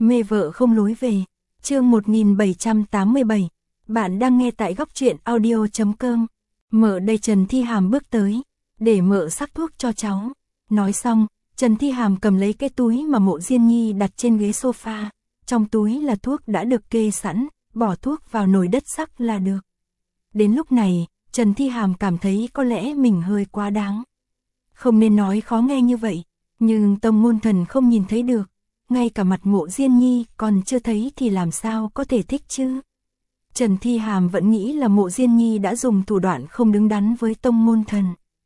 Mê vợ không lối về. Chương 1787. Bạn đang nghe tại góc truyện audio.com. Mợ đây Trần Thi Hàm bước tới, để mợ sắc thuốc cho cháu. Nói xong, Trần Thi Hàm cầm lấy cái túi mà Mộ Diên Nhi đặt trên ghế sofa. Trong túi là thuốc đã được kê sẵn, bỏ thuốc vào nồi đất sắc là được. Đến lúc này, Trần Thi Hàm cảm thấy có lẽ mình hơi quá đáng. Không nên nói khó nghe như vậy, nhưng Tông Môn Thần không nhìn thấy được. Ngay cả mặt Mộ Diên Nhi còn chưa thấy thì làm sao có thể thích chứ. Trần Thi Hàm vẫn nghĩ là Mộ Diên Nhi đã dùng thủ đoạn không đứng đắn với Tông Môn Thần.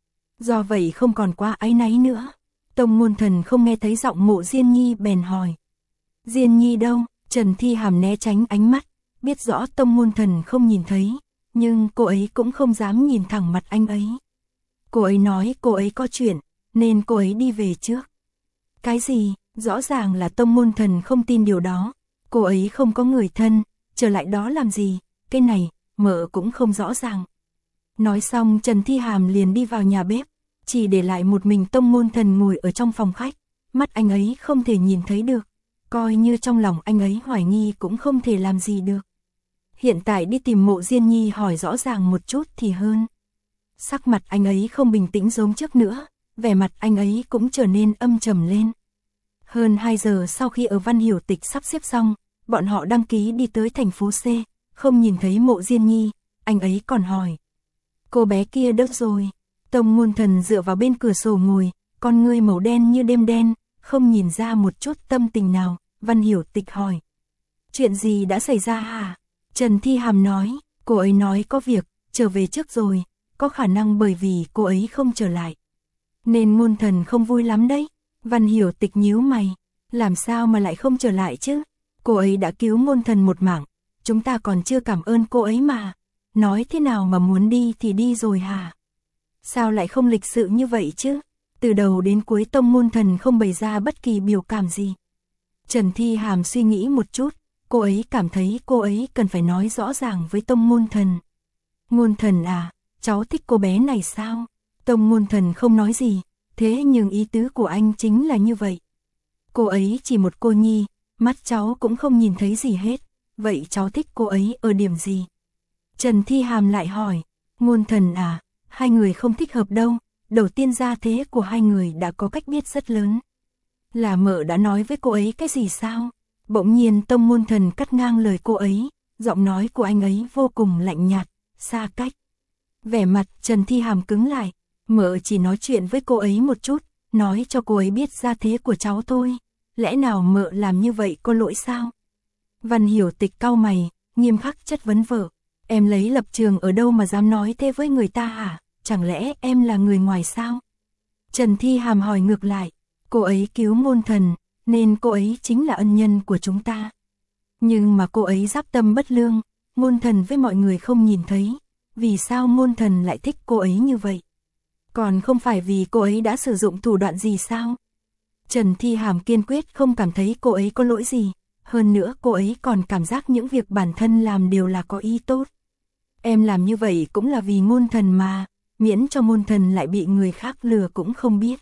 Do vậy không còn quá áy náy nữa. Tông Môn Thần không nghe thấy giọng Mộ Diên Nhi bèn hỏi. Diên Nhi đâu? Trần Thi Hàm né tránh ánh mắt, biết rõ Tông Môn Thần không nhìn thấy, nhưng cô ấy cũng không dám nhìn thẳng mặt anh ấy. Cô ấy nói cô ấy có chuyện, nên cô ấy đi về trước. Cái gì? Rõ ràng là Tông Môn Thần không tin điều đó. Cô ấy không có người thân, trở lại đó làm gì? Cái này, mợ cũng không rõ ràng. Nói xong Trần Thi Hàm liền đi vào nhà bếp, chỉ để lại một mình Tông Môn Thần ngồi ở trong phòng khách. Mắt anh ấy không thể nhìn thấy được, coi như trong lòng anh ấy hoài nghi cũng không thể làm gì được. Hiện tại đi tìm Mộ Diên Nhi hỏi rõ ràng một chút thì hơn. Sắc mặt anh ấy không bình tĩnh giống trước nữa, vẻ mặt anh ấy cũng trở nên âm trầm lên. Hơn 2 giờ sau khi ở Văn Hiểu Tịch sắp xếp xong, bọn họ đăng ký đi tới thành phố C, không nhìn thấy Mộ Diên Nhi, anh ấy còn hỏi. Cô bé kia đâu rồi? Tông Môn Thần dựa vào bên cửa sổ ngồi, con ngươi màu đen như đêm đen, không nhìn ra một chút tâm tình nào. Văn Hiểu Tịch hỏi. Chuyện gì đã xảy ra hả? Trần Thi Hàm nói, cô ấy nói có việc, trở về trước rồi, có khả năng bởi vì cô ấy không trở lại. Nên Môn Thần không vui lắm đấy. Văn Hiểu Tịch nhíu mày, làm sao mà lại không trở lại chứ? Cô ấy đã cứu Môn Thần một mạng, chúng ta còn chưa cảm ơn cô ấy mà. Nói thế nào mà muốn đi thì đi rồi hả? Sao lại không lịch sự như vậy chứ? Từ đầu đến cuối Tông Môn Thần không bày ra bất kỳ biểu cảm gì. Trần Thi Hàm suy nghĩ một chút, cô ấy cảm thấy cô ấy cần phải nói rõ ràng với Tông Môn Thần. Môn Thần à, cháu thích cô bé này sao? Tông Môn Thần không nói gì, thế nhưng ý tứ của anh chính là như vậy. Cô ấy chỉ một cô nhi, mắt cháu cũng không nhìn thấy gì hết, vậy cháu thích cô ấy ở điểm gì? Trần Thi Hàm lại hỏi, Môn Thần à, hai người không thích hợp đâu, đầu tiên gia thế của hai người đã có cách biệt rất lớn. Là mợ đã nói với cô ấy cái gì sao? Bỗng nhiên Tông Môn Thần cắt ngang lời cô ấy, giọng nói của anh ấy vô cùng lạnh nhạt, xa cách. Vẻ mặt Trần Thi Hàm cứng lại, mợ chỉ nói chuyện với cô ấy một chút, nói cho cô ấy biết gia thế của cháu thôi. Lẽ nào mợ làm như vậy có lỗi sao? Văn Hiểu Tịch cau mày, nghiêm khắc chất vấn vợ. Em lấy lập trường ở đâu mà dám nói thế với người ta hả? Chẳng lẽ em là người ngoài sao? Trần Thi Hàm hỏi ngược lại. Cô ấy cứu Môn Thần, nên cô ấy chính là ân nhân của chúng ta. Nhưng mà cô ấy giáp tâm bất lương, Môn Thần với mọi người không nhìn thấy. Vì sao Môn Thần lại thích cô ấy như vậy? Còn không phải vì cô ấy đã sử dụng thủ đoạn gì sao? Trần Thi Hàm kiên quyết không cảm thấy cô ấy có lỗi gì. Hơn nữa cô ấy còn cảm giác những việc bản thân làm đều là có ý tốt. Em làm như vậy cũng là vì Môn Thần mà, miễn cho Môn Thần lại bị người khác lừa cũng không biết.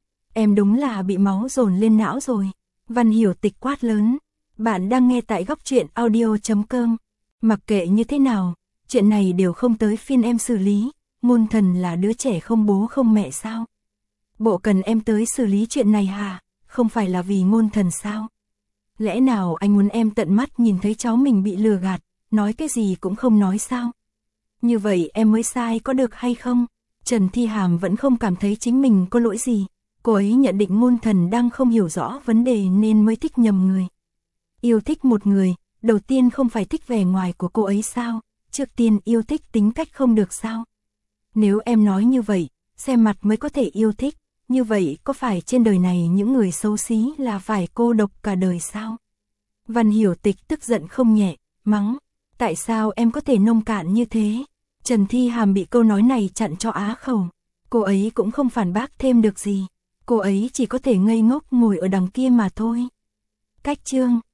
Em đúng là bị máu dồn lên não rồi. Văn Hiểu Tịch quát lớn. Bạn đang nghe tại góc truyện audio.com. Mặc kệ như thế nào, chuyện này đều không tới phiên em xử lý. Môn Thần là đứa trẻ không bố không mẹ sao? Bộ cần em tới xử lý chuyện này hả? Không phải là vì Môn Thần sao? Lẽ nào anh muốn em tận mắt nhìn thấy cháu mình bị lừa gạt, nói cái gì cũng không nói sao? Như vậy em mới sai có được hay không? Trần Thi Hàm vẫn không cảm thấy chính mình có lỗi gì. Cô ấy nhận định Môn Thần đang không hiểu rõ vấn đề nên mới thích nhầm người. Yêu thích một người, đầu tiên không phải thích vẻ ngoài của cô ấy sao? Trước tiên yêu thích tính cách không được sao? Nếu em nói như vậy, xem mặt mới có thể yêu thích, như vậy có phải trên đời này những người xấu xí là phải cô độc cả đời sao? Văn Hiểu Tịch tức giận không nhẹ, mắng, tại sao em có thể nông cạn như thế? Trần Thi Hàm bị câu nói này chặn cho á khẩu, cô ấy cũng không phản bác thêm được gì, cô ấy chỉ có thể ngây ngốc ngồi ở đằng kia mà thôi. Cách chương